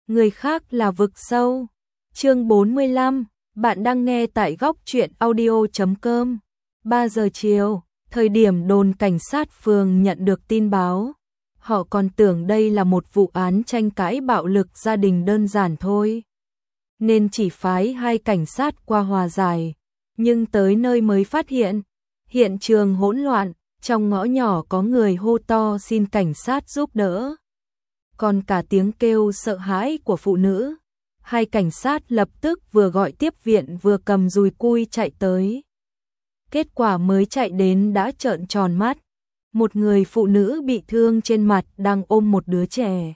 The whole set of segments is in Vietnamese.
người khác là vực sâu. Chương 45, bạn đang nghe tại góc truyện audio.com. 3 giờ chiều, thời điểm đồn cảnh sát phường nhận được tin báo. Họ còn tưởng đây là một vụ án tranh cãi bạo lực gia đình đơn giản thôi, nên chỉ phái 2 cảnh sát qua hòa giải. Nhưng tới nơi mới phát hiện trường hỗn loạn, trong ngõ nhỏ có người hô to xin cảnh sát giúp đỡ. Còn cả tiếng kêu sợ hãi của phụ nữ. 2 cảnh sát lập tức vừa gọi tiếp viện vừa cầm dùi cui chạy tới. Kết quả mới chạy đến đã trợn tròn mắt. Một người phụ nữ bị thương trên mặt đang ôm một đứa trẻ.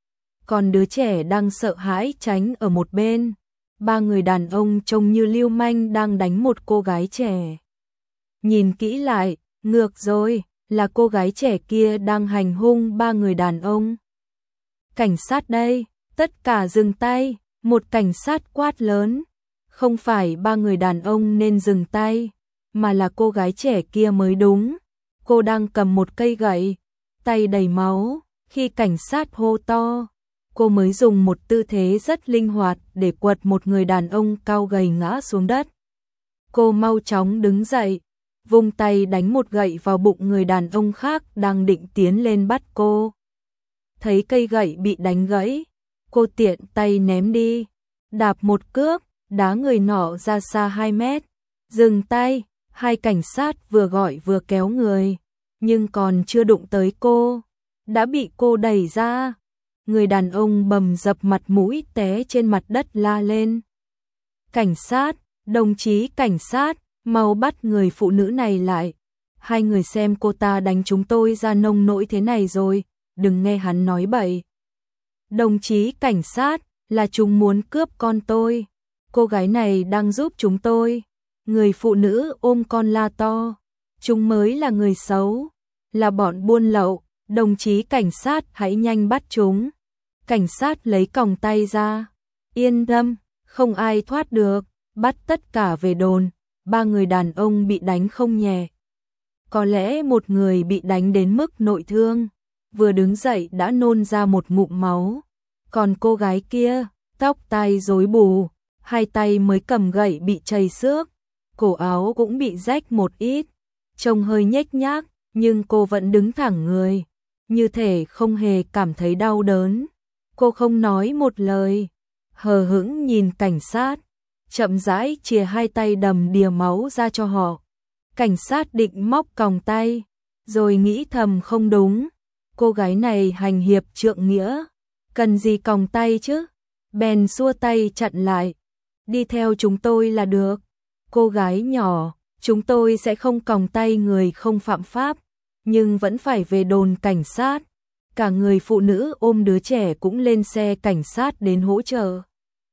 Còn đứa trẻ đang sợ hãi tránh ở một bên. 3 người đàn ông trông như lưu manh đang đánh một cô gái trẻ. Nhìn kỹ lại, ngược rồi, là cô gái trẻ kia đang hành hung 3 người đàn ông. Cảnh sát đây, tất cả dừng tay, một cảnh sát quát lớn. Không phải 3 người đàn ông nên dừng tay, mà là cô gái trẻ kia mới đúng. Cô đang cầm một cây gậy, tay đầy máu. Khi cảnh sát hô to, cô mới dùng một tư thế rất linh hoạt để quật một người đàn ông cao gầy ngã xuống đất. Cô mau chóng đứng dậy, vung tay đánh một gậy vào bụng người đàn ông khác đang định tiến lên bắt cô. Thấy cây gậy bị đánh gãy, cô tiện tay ném đi, đạp một cước, đá người nọ ra xa 2 mét. Dừng tay, 2 cảnh sát vừa gọi vừa kéo người, nhưng còn chưa đụng tới cô, đã bị cô đẩy ra. Người đàn ông bầm dập mặt mũi té trên mặt đất la lên. Cảnh sát, đồng chí cảnh sát, mau bắt người phụ nữ này lại. 2 người xem cô ta đánh chúng tôi ra nông nỗi thế này rồi, đừng nghe hắn nói bậy. Đồng chí cảnh sát, là chúng muốn cướp con tôi. Cô gái này đang giúp chúng tôi. Người phụ nữ ôm con la to. Chúng mới là người xấu, là bọn buôn lậu. Đồng chí cảnh sát hãy nhanh bắt chúng. Cảnh sát lấy còng tay ra. Yên tâm, không ai thoát được, bắt tất cả về đồn. 3 người đàn ông bị đánh không nhẹ. Có lẽ một người bị đánh đến mức nội thương, vừa đứng dậy đã nôn ra một ngụm máu. Còn cô gái kia, tóc tai rối bù, 2 tay mới cầm gậy bị chảy xước, cổ áo cũng bị rách một ít, trông hơi nhếch nhác, nhưng cô vẫn đứng thẳng người, như thể không hề cảm thấy đau đớn. Cô không nói một lời, hờ hững nhìn cảnh sát, chậm rãi chìa 2 tay đầm đìa máu ra cho họ. Cảnh sát định móc còng tay, rồi nghĩ thầm không đúng, cô gái này hành hiệp trượng nghĩa, cần gì còng tay chứ, bèn xua tay chặn lại. Đi theo chúng tôi là được, cô gái nhỏ, chúng tôi sẽ không còng tay người không phạm pháp, nhưng vẫn phải về đồn cảnh sát. Cả người phụ nữ ôm đứa trẻ cũng lên xe cảnh sát đến hỗ trợ.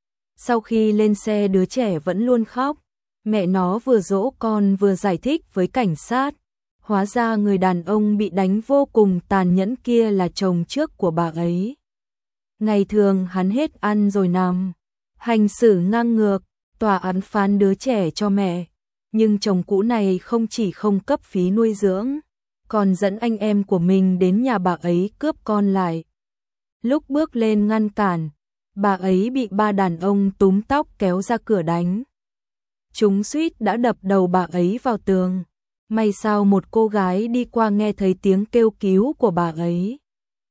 Sau khi lên xe đứa trẻ vẫn luôn khóc, mẹ nó vừa dỗ con vừa giải thích với cảnh sát. Hóa ra người đàn ông bị đánh vô cùng tàn nhẫn kia là chồng trước của bà ấy. Ngày thường hắn hết ăn rồi nằm, hành xử ngang ngược, tòa án phán đứa trẻ cho mẹ. Nhưng chồng cũ này không chỉ không cấp phí nuôi dưỡng, còn dẫn anh em của mình đến nhà bà ấy cướp con lại. Lúc bước lên ngăn cản, bà ấy bị 3 đàn ông túm tóc kéo ra cửa đánh. Chúng suýt đã đập đầu bà ấy vào tường. May sao một cô gái đi qua nghe thấy tiếng kêu cứu của bà ấy.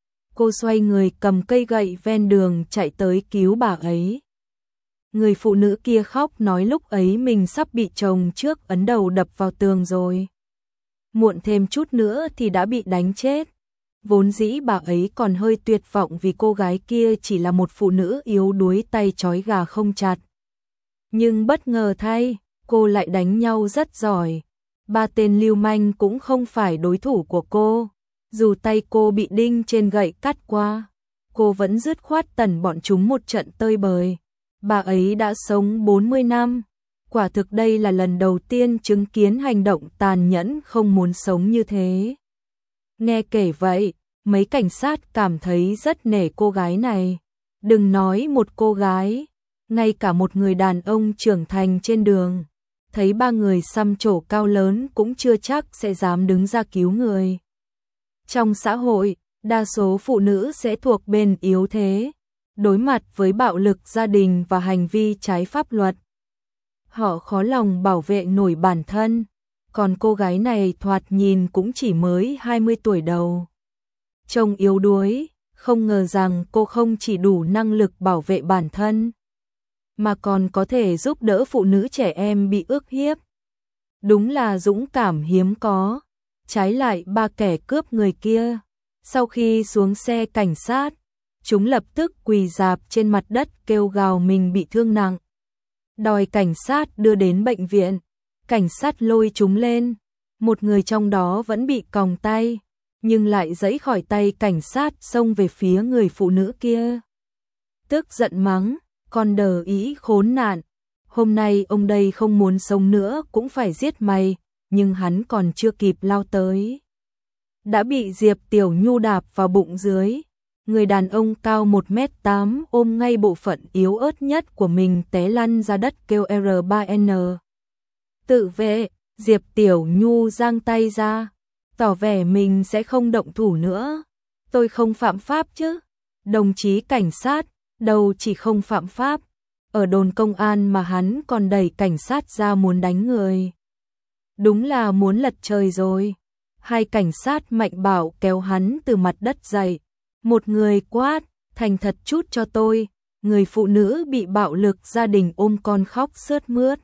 Cô xoay người cầm cây gậy ven đường chạy tới cứu bà ấy. Người phụ nữ kia khóc nói lúc ấy mình sắp bị chồng trước ấn đầu đập vào tường rồi. Muộn thêm chút nữa thì đã bị đánh chết. Vốn dĩ bà ấy còn hơi tuyệt vọng vì cô gái kia chỉ là một phụ nữ yếu đuối tay trói gà không chặt. Nhưng bất ngờ thay, cô lại đánh nhau rất giỏi. 3 tên lưu manh cũng không phải đối thủ của cô. Dù tay cô bị đinh trên gậy cắt qua, cô vẫn dứt khoát tẩn bọn chúng một trận tơi bời. Bà ấy đã sống 40 năm. Quả thực đây là lần đầu tiên chứng kiến hành động tàn nhẫn không muốn sống như thế. Nghe kể vậy, mấy cảnh sát cảm thấy rất nể cô gái này. Đừng nói một cô gái, ngay cả một người đàn ông trưởng thành trên đường, thấy 3 người xăm trổ cao lớn cũng chưa chắc sẽ dám đứng ra cứu người. Trong xã hội, đa số phụ nữ sẽ thuộc bên yếu thế. đối mặt với bạo lực gia đình và hành vi trái pháp luật. Họ khó lòng bảo vệ nổi bản thân, còn cô gái này thoạt nhìn cũng chỉ mới 20 tuổi đầu. Trông yếu đuối, không ngờ rằng cô không chỉ đủ năng lực bảo vệ bản thân, mà còn có thể giúp đỡ phụ nữ trẻ em bị ức hiếp. Đúng là dũng cảm hiếm có. Trái lại ba kẻ cướp người kia, sau khi xuống xe cảnh sát, chúng lập tức quỳ rạp trên mặt đất kêu gào mình bị thương nặng, đòi cảnh sát đưa đến bệnh viện. Cảnh sát lôi chúng lên, một người trong đó vẫn bị còng tay, nhưng lại giãy khỏi tay cảnh sát xông về phía người phụ nữ kia. Tức giận mắng, con đờ ý khốn nạn, hôm nay ông đây không muốn sống nữa cũng phải giết mày, nhưng hắn còn chưa kịp lao tới, đã bị Diệp Tiểu Nhu đạp vào bụng dưới. Người đàn ông cao 1m8 ôm ngay bộ phận yếu ớt nhất của mình té lăn ra đất kêu R3N. Tự vệ, Diệp Tiểu Nhu giang tay ra, tỏ vẻ mình sẽ không động thủ nữa. Tôi không phạm pháp chứ? Đồng chí cảnh sát, đâu chỉ không phạm pháp, ở đồn công an mà hắn còn đẩy cảnh sát ra muốn đánh người. Đúng là muốn lật trời rồi. Hai cảnh sát mạnh bạo kéo hắn từ mặt đất dậy. Một người quát, thành thật chút cho tôi. Người phụ nữ bị bạo lực gia đình ôm con khóc sướt mướt,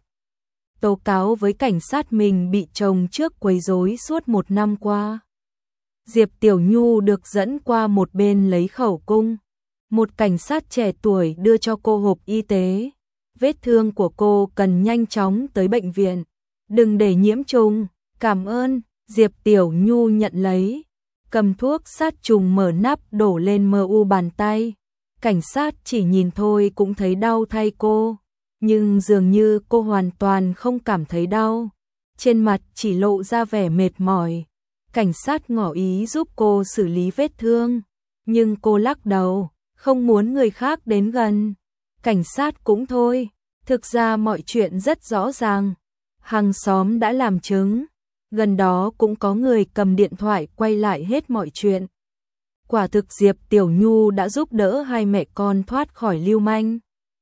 tố cáo với cảnh sát mình bị chồng trước quấy rối suốt 1 năm qua. Diệp Tiểu Nhu được dẫn qua một bên lấy khẩu cung. Một cảnh sát trẻ tuổi đưa cho cô hộp y tế. Vết thương của cô cần nhanh chóng tới bệnh viện. Đừng để nhiễm trùng. Cảm ơn. Diệp Tiểu Nhu nhận lấy, cầm thuốc sát trùng mở nắp đổ lên mu bàn tay. Cảnh sát chỉ nhìn thôi cũng thấy đau thay cô, nhưng dường như cô hoàn toàn không cảm thấy đau. Trên mặt chỉ lộ ra vẻ mệt mỏi. Cảnh sát ngỏ ý giúp cô xử lý vết thương, nhưng cô lắc đầu, không muốn người khác đến gần. Cảnh sát cũng thôi, thực ra mọi chuyện rất rõ ràng. Hàng xóm đã làm chứng. Gần đó cũng có người cầm điện thoại quay lại hết mọi chuyện. Quả thực Diệp Tiểu Nhu đã giúp đỡ hai mẹ con thoát khỏi lưu manh.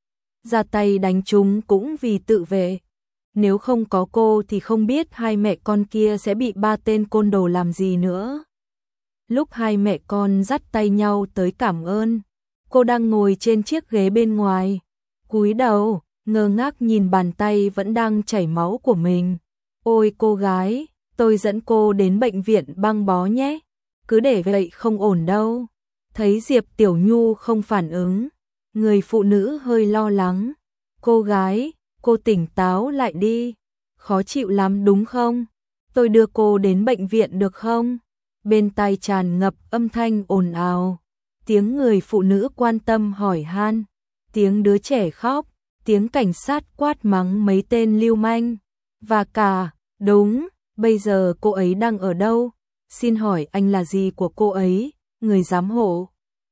Ra tay đánh chúng cũng vì tự vệ. Nếu không có cô thì không biết hai mẹ con kia sẽ bị 3 tên côn đồ làm gì nữa. Lúc hai mẹ con dắt tay nhau tới cảm ơn, cô đang ngồi trên chiếc ghế bên ngoài, cúi đầu, ngơ ngác nhìn bàn tay vẫn đang chảy máu của mình. Ôi cô gái, tôi dẫn cô đến bệnh viện băng bó nhé. Cứ để vậy không ổn đâu. Thấy Diệp Tiểu Nhu không phản ứng, người phụ nữ hơi lo lắng. Cô gái, cô tỉnh táo lại đi. Khó chịu lắm đúng không? Tôi đưa cô đến bệnh viện được không? Bên tai tràn ngập âm thanh ồn ào. Tiếng người phụ nữ quan tâm hỏi han. Tiếng đứa trẻ khóc. Tiếng cảnh sát quát mắng mấy tên lưu manh. Và cả, đúng, bây giờ cô ấy đang ở đâu? Xin hỏi anh là gì của cô ấy? Người giám hộ.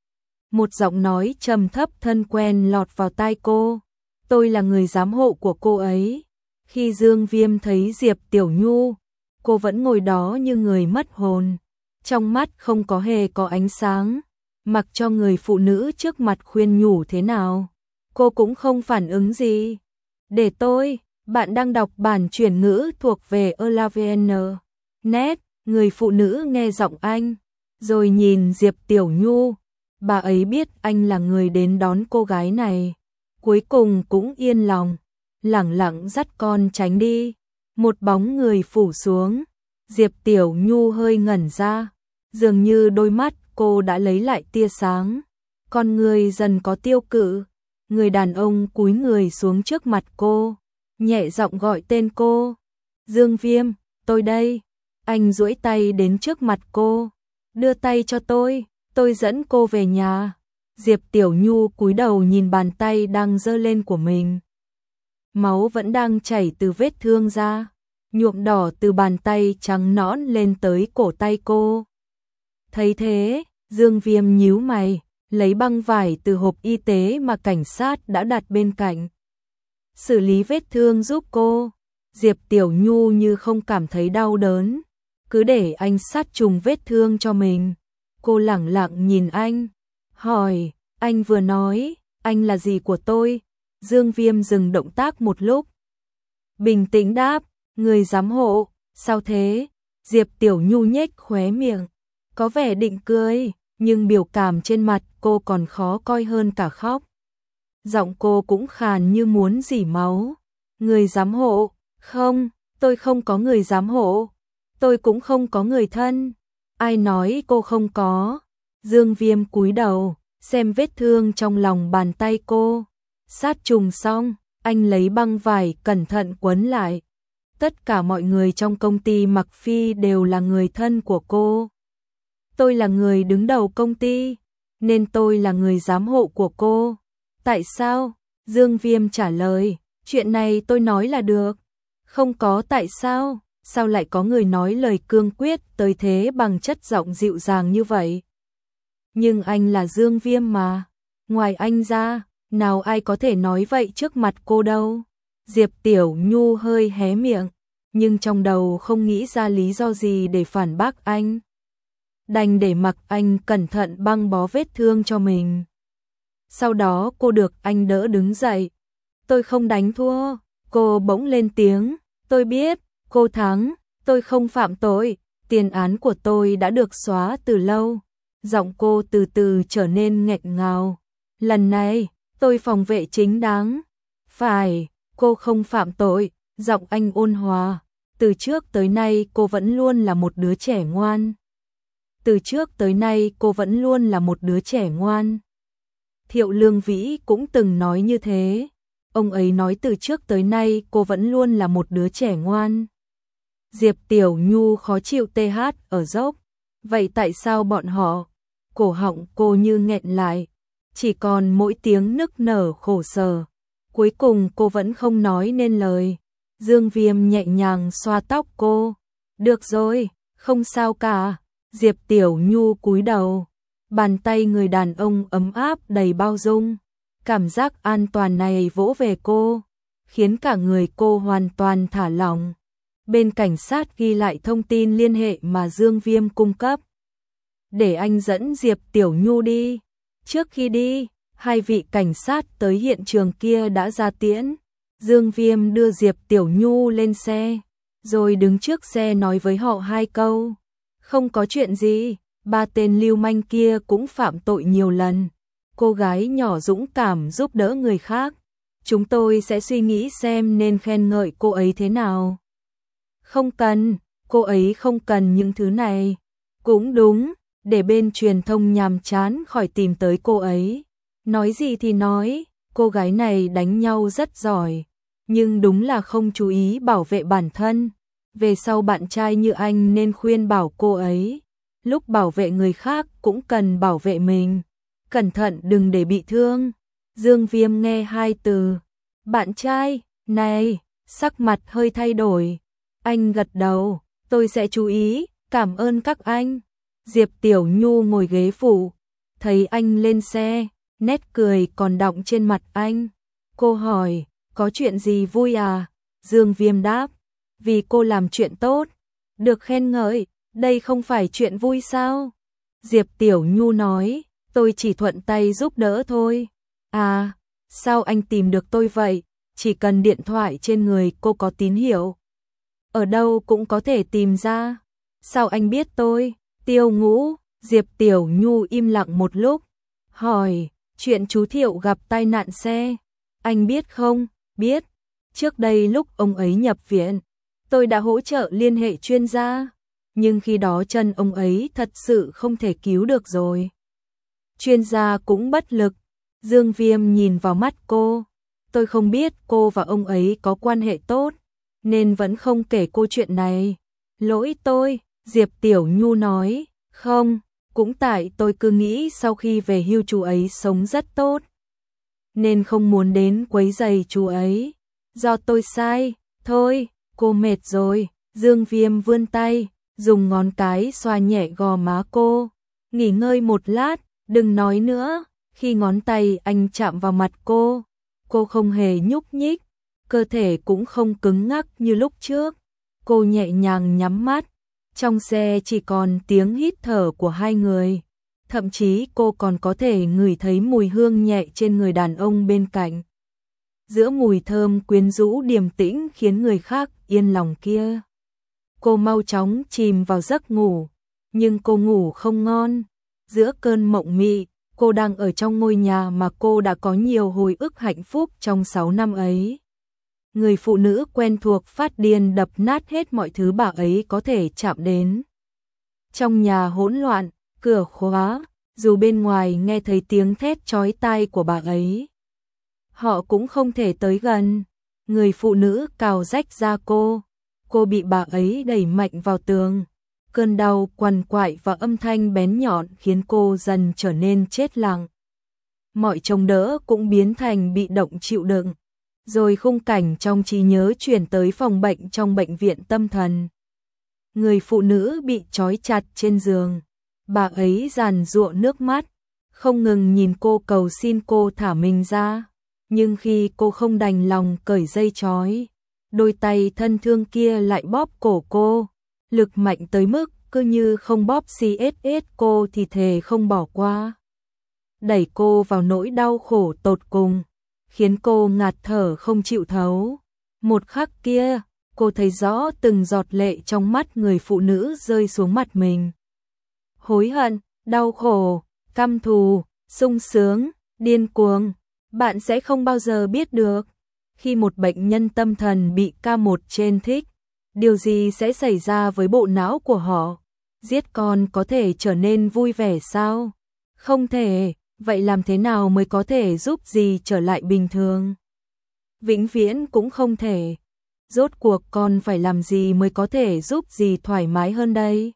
Một giọng nói trầm thấp thân quen lọt vào tai cô. Tôi là người giám hộ của cô ấy. Khi Dương Viêm thấy Diệp Tiểu Nhu, cô vẫn ngồi đó như người mất hồn. Trong mắt không có hề có ánh sáng. Mặc cho người phụ nữ trước mặt khuyên nhủ thế nào, cô cũng không phản ứng gì. Để tôi, bạn đang đọc bản chuyển ngữ thuộc về Elavn. Net, người phụ nữ nghe giọng anh, rồi nhìn Diệp Tiểu Nhu. Bà ấy biết anh là người đến đón cô gái này. Cuối cùng cũng yên lòng, lẳng lặng dắt con tránh đi. Một bóng người phủ xuống. Diệp Tiểu Nhu hơi ngẩn ra. Dường như đôi mắt cô đã lấy lại tia sáng. Con người dần có tiêu cự. Người đàn ông cúi người xuống trước mặt cô, nhẹ giọng gọi tên cô. Dương Viêm, tôi đây. Anh duỗi tay đến trước mặt cô. Đưa tay cho tôi dẫn cô về nhà. Diệp Tiểu Nhu cúi đầu nhìn bàn tay đang giơ lên của mình. Máu vẫn đang chảy từ vết thương ra, nhuộm đỏ từ bàn tay trắng nõn lên tới cổ tay cô. Thấy thế, Dương Viêm nhíu mày, lấy băng vải từ hộp y tế mà cảnh sát đã đặt bên cạnh. Xử lý vết thương giúp cô. Diệp Tiểu Nhu như không cảm thấy đau đớn, cứ để anh sát trùng vết thương cho mình. Cô lẳng lặng nhìn anh, hỏi, Anh vừa nói, anh là gì của tôi? Dương Viêm dừng động tác một lúc. Bình tĩnh đáp, người giám hộ, sao thế? Diệp Tiểu Nhu nhếch khóe miệng, có vẻ định cười, nhưng biểu cảm trên mặt cô còn khó coi hơn cả khóc. Giọng cô cũng khàn như muốn rỉ máu. Người giám hộ? Không, tôi không có người giám hộ. Tôi cũng không có người thân. Ai nói cô không có? Dương Viêm cúi đầu, xem vết thương trong lòng bàn tay cô. Sát trùng xong, anh lấy băng vải cẩn thận quấn lại. Tất cả mọi người trong công ty Mặc Phi đều là người thân của cô. Tôi là người đứng đầu công ty, nên tôi là người giám hộ của cô. Tại sao? Dương Viêm trả lời, chuyện này tôi nói là được. Không có tại sao, sao lại có người nói lời cương quyết tới thế bằng chất giọng dịu dàng như vậy? Nhưng anh là Dương Viêm mà, ngoài anh ra, nào ai có thể nói vậy trước mặt cô đâu. Diệp Tiểu Nhu hơi hé miệng, nhưng trong đầu không nghĩ ra lý do gì để phản bác anh. Đành để mặc anh cẩn thận băng bó vết thương cho mình. Sau đó cô được anh đỡ đứng dậy. Tôi không đánh thua, cô bỗng lên tiếng. Tôi biết, cô thắng, tôi không phạm tội, tiền án của tôi đã được xóa từ lâu. Giọng cô từ từ trở nên nghẹn ngào. Lần này, tôi phòng vệ chính đáng. Phải, cô không phạm tội, giọng anh ôn hòa. Từ trước tới nay cô vẫn luôn là một đứa trẻ ngoan. Từ trước tới nay cô vẫn luôn là một đứa trẻ ngoan. Thiệu Lương Vĩ cũng từng nói như thế. Ông ấy nói từ trước tới nay cô vẫn luôn là một đứa trẻ ngoan. Diệp Tiểu Nhu khó chịu TH ở dốc. Vậy tại sao bọn họ? Cổ họng cô như nghẹn lại, chỉ còn mỗi tiếng nức nở khổ sở. Cuối cùng cô vẫn không nói nên lời. Dương Viêm nhẹ nhàng xoa tóc cô. Được rồi, không sao cả. Diệp Tiểu Nhu cúi đầu. Bàn tay người đàn ông ấm áp đầy bao dung. Cảm giác an toàn này vỗ về cô, khiến cả người cô hoàn toàn thả lỏng. Bên cảnh sát ghi lại thông tin liên hệ mà Dương Viêm cung cấp. Để anh dẫn Diệp Tiểu Nhu đi. Trước khi đi, hai vị cảnh sát tới hiện trường kia đã ra tiễn. Dương Viêm đưa Diệp Tiểu Nhu lên xe, rồi đứng trước xe nói với họ hai câu. Không có chuyện gì, ba tên lưu manh kia cũng phạm tội nhiều lần. Cô gái nhỏ dũng cảm giúp đỡ người khác. Chúng tôi sẽ suy nghĩ xem nên khen ngợi cô ấy thế nào. Không cần, cô ấy không cần những thứ này. Cũng đúng, để bên truyền thông nhàm chán khỏi tìm tới cô ấy. Nói gì thì nói, cô gái này đánh nhau rất giỏi, nhưng đúng là không chú ý bảo vệ bản thân. Về sau bạn trai như anh nên khuyên bảo cô ấy, lúc bảo vệ người khác cũng cần bảo vệ mình. Cẩn thận đừng để bị thương. Dương Viêm nghe hai từ bạn trai này, sắc mặt hơi thay đổi. Anh gật đầu, tôi sẽ chú ý, cảm ơn các anh. Diệp Tiểu Nhu ngồi ghế phụ, thấy anh lên xe, nét cười còn đọng trên mặt anh. Cô hỏi, có chuyện gì vui à? Dương Viêm đáp, vì cô làm chuyện tốt, được khen ngợi, đây không phải chuyện vui sao? Diệp Tiểu Nhu nói, tôi chỉ thuận tay giúp đỡ thôi. À, sao anh tìm được tôi vậy? Chỉ cần điện thoại trên người cô có tín hiệu, ở đâu cũng có thể tìm ra. Sao anh biết tôi? Tiêu Ngũ. Diệp Tiểu Nhu im lặng một lúc, hỏi, chuyện chú Thiệu gặp tai nạn xe, anh biết không? Biết. Trước đây lúc ông ấy nhập viện, tôi đã hỗ trợ liên hệ chuyên gia, nhưng khi đó chân ông ấy thật sự không thể cứu được rồi. Chuyên gia cũng bất lực. Dương Viêm nhìn vào mắt cô. Tôi không biết cô và ông ấy có quan hệ tốt, nên vẫn không kể cô chuyện này. Lỗi tôi, Diệp Tiểu Nhu nói. Không, cũng tại tôi cứ nghĩ sau khi về hưu chú ấy sống rất tốt, nên không muốn đến quấy rầy chú ấy. Do tôi sai, thôi, cô mệt rồi. Dương Viêm vươn tay, dùng ngón cái xoa nhẹ gò má cô. Nghỉ ngơi một lát, đừng nói nữa. Khi ngón tay anh chạm vào mặt cô không hề nhúc nhích, cơ thể cũng không cứng ngắc như lúc trước. Cô nhẹ nhàng nhắm mắt, trong xe chỉ còn tiếng hít thở của hai người. Thậm chí cô còn có thể ngửi thấy mùi hương nhẹ trên người đàn ông bên cạnh. Giữa mùi thơm quyến rũ điềm tĩnh khiến người khác yên lòng kia. Cô mau chóng chìm vào giấc ngủ, nhưng cô ngủ không ngon. Giữa cơn mộng mị, cô đang ở trong ngôi nhà mà cô đã có nhiều hồi ức hạnh phúc trong 6 năm ấy. Người phụ nữ quen thuộc phát điên đập nát hết mọi thứ bà ấy có thể chạm đến. Trong nhà hỗn loạn, cửa khóa, dù bên ngoài nghe thấy tiếng thét chói tai của bà ấy. Họ cũng không thể tới gần. Người phụ nữ cào rách da cô bị bà ấy đẩy mạnh vào tường. Cơn đau quằn quại và âm thanh bén nhọn khiến cô dần trở nên chết lặng. Mọi chống đỡ cũng biến thành bị động chịu đựng. Rồi khung cảnh trong trí nhớ chuyển tới phòng bệnh trong bệnh viện tâm thần. Người phụ nữ bị trói chặt trên giường. Bà ấy giàn giụa nước mắt, không ngừng nhìn cô cầu xin cô thả mình ra. Nhưng khi cô không đành lòng cởi dây trói, đôi tay thân thương kia lại bóp cổ cô. Lực mạnh tới mức cứ như không bóp CSS cô thì thề không bỏ qua. Đẩy cô vào nỗi đau khổ tột cùng, khiến cô ngạt thở không chịu thấu. Một khắc kia, cô thấy rõ từng giọt lệ trong mắt người phụ nữ rơi xuống mặt mình. Hối hận, đau khổ, căm thù, sung sướng, điên cuồng. Bạn sẽ không bao giờ biết được. Khi một bệnh nhân tâm thần bị K1 trên thích, điều gì sẽ xảy ra với bộ não của họ? Giết con có thể trở nên vui vẻ sao? Không thể. Vậy làm thế nào mới có thể giúp dì trở lại bình thường? Vĩnh viễn cũng không thể. Rốt cuộc con phải làm gì mới có thể giúp dì thoải mái hơn đây?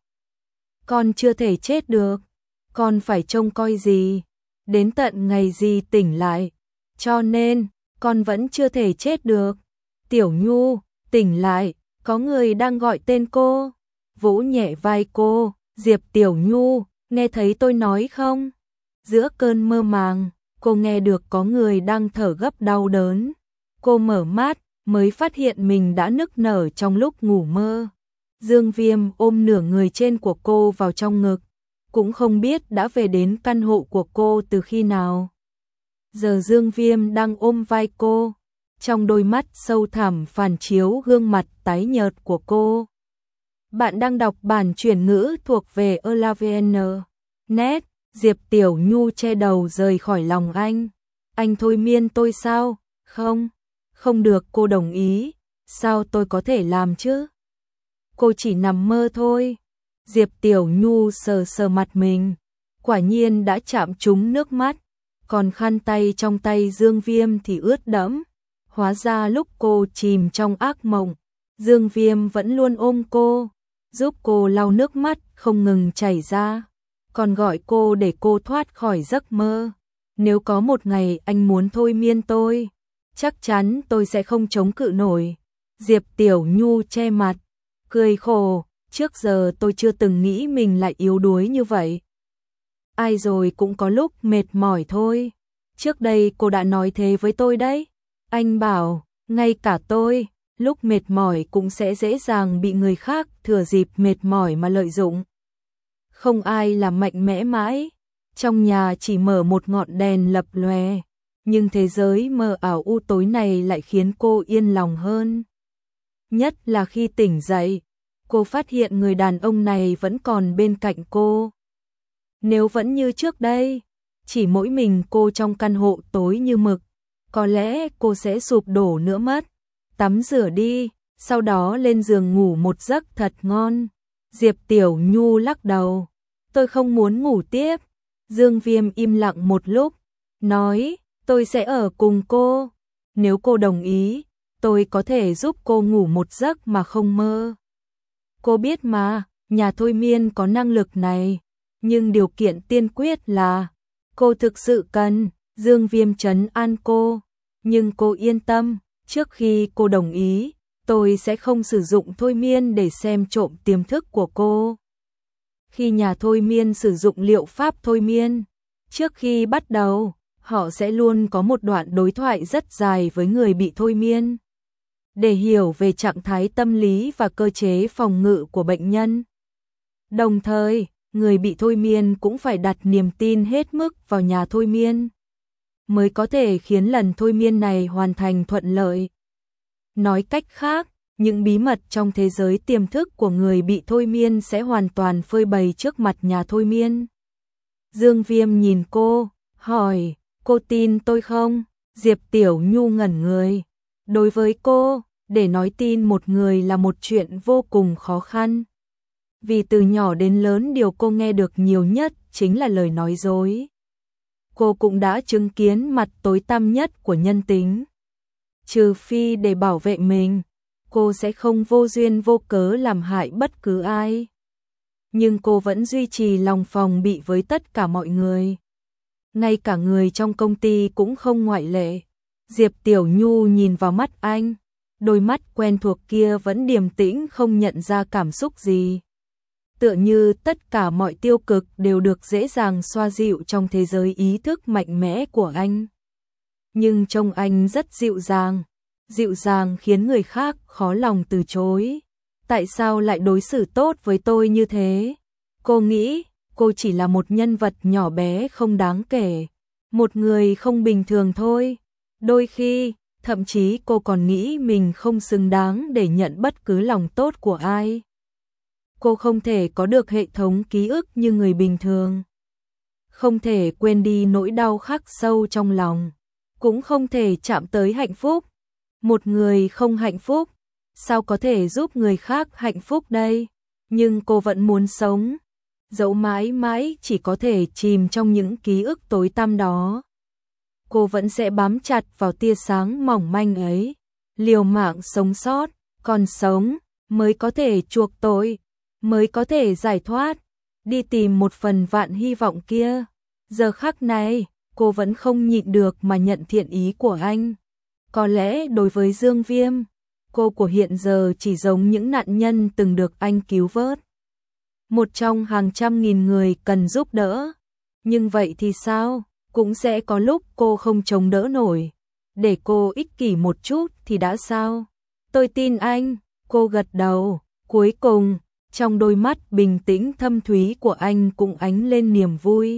Con chưa thể chết được. Con phải trông coi dì đến tận ngày dì tỉnh lại. Cho nên, con vẫn chưa thể chết được. Tiểu Nhu, tỉnh lại, có người đang gọi tên cô. Vỗ nhẹ vai cô, Diệp Tiểu Nhu, nghe thấy tôi nói không? Giữa cơn mơ màng, cô nghe được có người đang thở gấp đau đớn. Cô mở mắt, mới phát hiện mình đã nức nở trong lúc ngủ mơ. Dương Viêm ôm nửa người trên của cô vào trong ngực, cũng không biết đã về đến căn hộ của cô từ khi nào. Giờ Dương Viêm đang ôm vai cô, trong đôi mắt sâu thẳm phản chiếu gương mặt tái nhợt của cô. Bạn đang đọc bản chuyển ngữ thuộc về Elavn.net. Diệp Tiểu Nhu che đầu rời khỏi lòng anh. Anh thôi miên tôi sao? Không, không được, cô đồng ý. Sao tôi có thể làm chứ? Cô chỉ nằm mơ thôi. Diệp Tiểu Nhu sờ sờ mặt mình, quả nhiên đã chạm trúng nước mắt. Còn khăn tay trong tay Dương Viêm thì ướt đẫm. Hóa ra lúc cô chìm trong ác mộng, Dương Viêm vẫn luôn ôm cô, giúp cô lau nước mắt không ngừng chảy ra, còn gọi cô để cô thoát khỏi giấc mơ. Nếu có một ngày anh muốn thôi miên tôi, chắc chắn tôi sẽ không chống cự nổi. Diệp Tiểu Nhu che mặt, cười khổ, trước giờ tôi chưa từng nghĩ mình lại yếu đuối như vậy. Ai rồi cũng có lúc mệt mỏi thôi. Trước đây cô đã nói thế với tôi đấy. Anh bảo, ngay cả tôi, lúc mệt mỏi cũng sẽ dễ dàng bị người khác thừa dịp mệt mỏi mà lợi dụng. Không ai là mạnh mẽ mãi. Trong nhà chỉ mở một ngọn đèn lập lòe, nhưng thế giới mờ ảo u tối này lại khiến cô yên lòng hơn. Nhất là khi tỉnh dậy, cô phát hiện người đàn ông này vẫn còn bên cạnh cô. Nếu vẫn như trước đây, chỉ mỗi mình cô trong căn hộ tối như mực, có lẽ cô sẽ sụp đổ nữa mất. Tắm rửa đi, sau đó lên giường ngủ một giấc thật ngon. Diệp Tiểu Nhu lắc đầu, tôi không muốn ngủ tiếp. Dương Viêm im lặng một lúc, nói, tôi sẽ ở cùng cô. Nếu cô đồng ý, tôi có thể giúp cô ngủ một giấc mà không mơ. Cô biết mà, nhà thôi miên có năng lực này, nhưng điều kiện tiên quyết là cô thực sự cần. Dương Viêm trấn an cô, nhưng cô yên tâm, trước khi cô đồng ý, tôi sẽ không sử dụng thôi miên để xem trộm tiềm thức của cô. Khi nhà thôi miên sử dụng liệu pháp thôi miên, trước khi bắt đầu, họ sẽ luôn có một đoạn đối thoại rất dài với người bị thôi miên, để hiểu về trạng thái tâm lý và cơ chế phòng ngự của bệnh nhân. Đồng thời, người bị thôi miên cũng phải đặt niềm tin hết mức vào nhà thôi miên, mới có thể khiến lần thôi miên này hoàn thành thuận lợi. Nói cách khác, những bí mật trong thế giới tiềm thức của người bị thôi miên sẽ hoàn toàn phơi bày trước mặt nhà thôi miên. Dương Viêm nhìn cô, hỏi, cô tin tôi không? Diệp Tiểu Nhu ngẩn người. Đối với cô, để nói tin một người là một chuyện vô cùng khó khăn. Vì từ nhỏ đến lớn điều cô nghe được nhiều nhất chính là lời nói dối. Cô cũng đã chứng kiến mặt tối tăm nhất của nhân tính. Trừ phi để bảo vệ mình, cô sẽ không vô duyên vô cớ làm hại bất cứ ai. Nhưng cô vẫn duy trì lòng phòng bị với tất cả mọi người. Ngay cả người trong công ty cũng không ngoại lệ. Diệp Tiểu Nhu nhìn vào mắt anh, đôi mắt quen thuộc kia vẫn điềm tĩnh không nhận ra cảm xúc gì. Tựa như tất cả mọi tiêu cực đều được dễ dàng xoa dịu trong thế giới ý thức mạnh mẽ của anh. Nhưng trông anh rất dịu dàng khiến người khác khó lòng từ chối. Tại sao lại đối xử tốt với tôi như thế? Cô nghĩ, cô chỉ là một nhân vật nhỏ bé không đáng kể, một người không bình thường thôi. Đôi khi, thậm chí cô còn nghĩ mình không xứng đáng để nhận bất cứ lòng tốt của ai. Cô không thể có được hệ thống ký ức như người bình thường. Không thể quên đi nỗi đau khắc sâu trong lòng. Cũng không thể chạm tới hạnh phúc. Một người không hạnh phúc, sao có thể giúp người khác hạnh phúc đây? Nhưng cô vẫn muốn sống. Dẫu mãi mãi chỉ có thể chìm trong những ký ức tối tăm đó. Cô vẫn sẽ bám chặt vào tia sáng mỏng manh ấy. Liều mạng sống sót, còn sống mới có thể chuộc tội, mới có thể giải thoát, đi tìm một phần vạn hy vọng kia. Giờ khắc này, cô vẫn không nhịn được mà nhận thiện ý của anh. Có lẽ đối với Dương Viêm, cô của hiện giờ chỉ giống những nạn nhân từng được anh cứu vớt. Một trong hàng trăm nghìn người cần giúp đỡ. Nhưng vậy thì sao? Cũng sẽ có lúc cô không chống đỡ nổi. Để cô ích kỷ một chút thì đã sao? Tôi tin anh, cô gật đầu. Cuối cùng, trong đôi mắt bình tĩnh thâm thúy của anh cũng ánh lên niềm vui.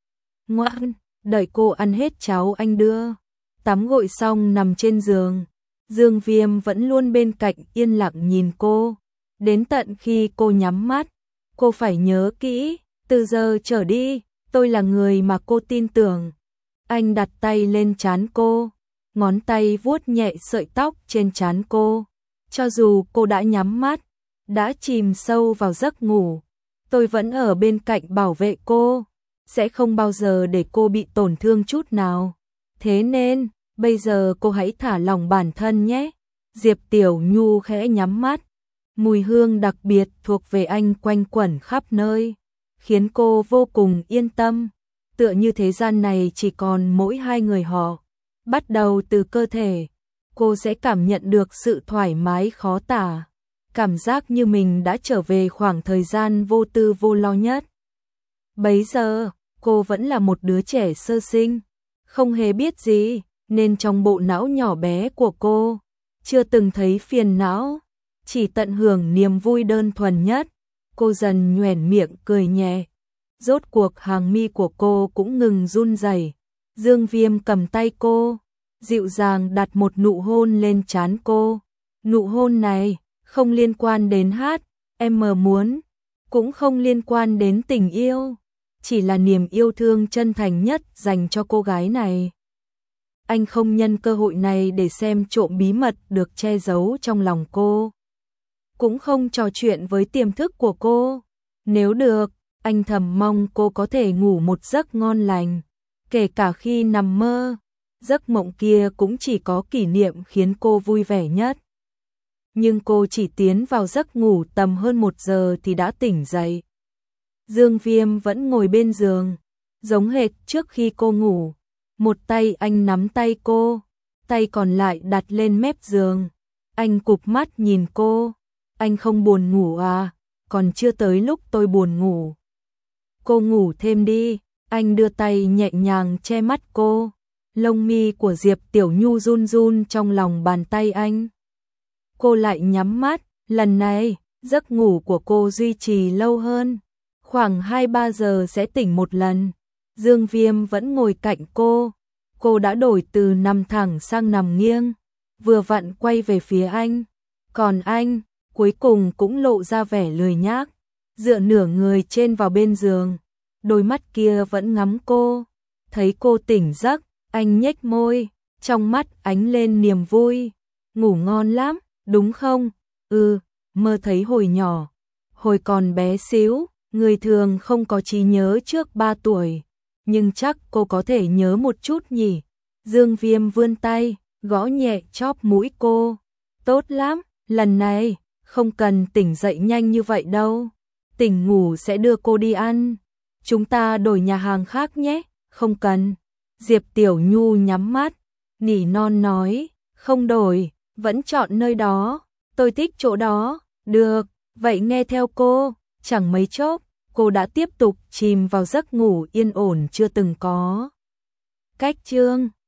Ngoan, đợi cô ăn hết cháo anh đưa. Tắm gội xong nằm trên giường. Dương Viêm vẫn luôn bên cạnh yên lặng nhìn cô. Đến tận khi cô nhắm mắt, cô phải nhớ kỹ, từ giờ trở đi, tôi là người mà cô tin tưởng. Anh đặt tay lên trán cô, ngón tay vuốt nhẹ sợi tóc trên trán cô. Cho dù cô đã nhắm mắt, đã chìm sâu vào giấc ngủ, tôi vẫn ở bên cạnh bảo vệ cô, sẽ không bao giờ để cô bị tổn thương chút nào. Thế nên, bây giờ cô hãy thả lỏng bản thân nhé. Diệp Tiểu Nhu khẽ nhắm mắt. Mùi hương đặc biệt thuộc về anh quanh quẩn khắp nơi, khiến cô vô cùng yên tâm. Tựa như thế gian này chỉ còn mỗi hai người họ. Bắt đầu từ cơ thể, cô sẽ cảm nhận được sự thoải mái khó tả. Cảm giác như mình đã trở về khoảng thời gian vô tư vô lo nhất. Bấy giờ, cô vẫn là một đứa trẻ sơ sinh, không hề biết gì, nên trong bộ não nhỏ bé của cô, chưa từng thấy phiền não, chỉ tận hưởng niềm vui đơn thuần nhất. Cô dần nhoẻn miệng cười nhẹ. Rốt cuộc hàng mi của cô cũng ngừng run rẩy. Dương Viêm cầm tay cô, dịu dàng đặt một nụ hôn lên trán cô. Nụ hôn này không liên quan đến em muốn, cũng không liên quan đến tình yêu, chỉ là niềm yêu thương chân thành nhất dành cho cô gái này. Anh không nhân cơ hội này để xem trộm bí mật được che giấu trong lòng cô, cũng không trò chuyện với tiềm thức của cô. Nếu được, anh thầm mong cô có thể ngủ một giấc ngon lành, kể cả khi nằm mơ, giấc mộng kia cũng chỉ có kỷ niệm khiến cô vui vẻ nhất. Nhưng cô chỉ tiến vào giấc ngủ tầm hơn 1 giờ thì đã tỉnh dậy. Dương Viêm vẫn ngồi bên giường, giống hệt trước khi cô ngủ. Một tay anh nắm tay cô, tay còn lại đặt lên mép giường. Anh cụp mắt nhìn cô. Anh không buồn ngủ à? Còn chưa tới lúc tôi buồn ngủ. Cô ngủ thêm đi. Anh đưa tay nhẹ nhàng che mắt cô. Lông mi của Diệp Tiểu Nhu run run trong lòng bàn tay anh. Cô lại nhắm mắt. Lần này, giấc ngủ của cô duy trì lâu hơn. khoảng 2-3 giờ sẽ tỉnh một lần. Dương Viêm vẫn ngồi cạnh cô đã đổi từ nằm thẳng sang nằm nghiêng, vừa vặn quay về phía anh. Còn anh, cuối cùng cũng lộ ra vẻ lười nhác, dựa nửa người trên vào bên giường, đôi mắt kia vẫn ngắm cô. Thấy cô tỉnh giấc, anh nhếch môi, trong mắt ánh lên niềm vui. Ngủ ngon lắm, đúng không? Ừ, mơ thấy hồi nhỏ, hồi còn bé xíu, người thường không có trí nhớ trước 3 tuổi, nhưng chắc cô có thể nhớ một chút nhỉ. Dương Viêm vươn tay, gõ nhẹ chóp mũi cô. Tốt lắm, lần này, không cần tỉnh dậy nhanh như vậy đâu. Tỉnh ngủ sẽ đưa cô đi ăn. Chúng ta đổi nhà hàng khác nhé. Không cần. Diệp Tiểu Nhu nhắm mắt, nỉ non nói, không đổi, vẫn chọn nơi đó. Tôi thích chỗ đó. Được, vậy nghe theo cô. Chẳng mấy chốc, cô đã tiếp tục chìm vào giấc ngủ yên ổn chưa từng có. Cách chương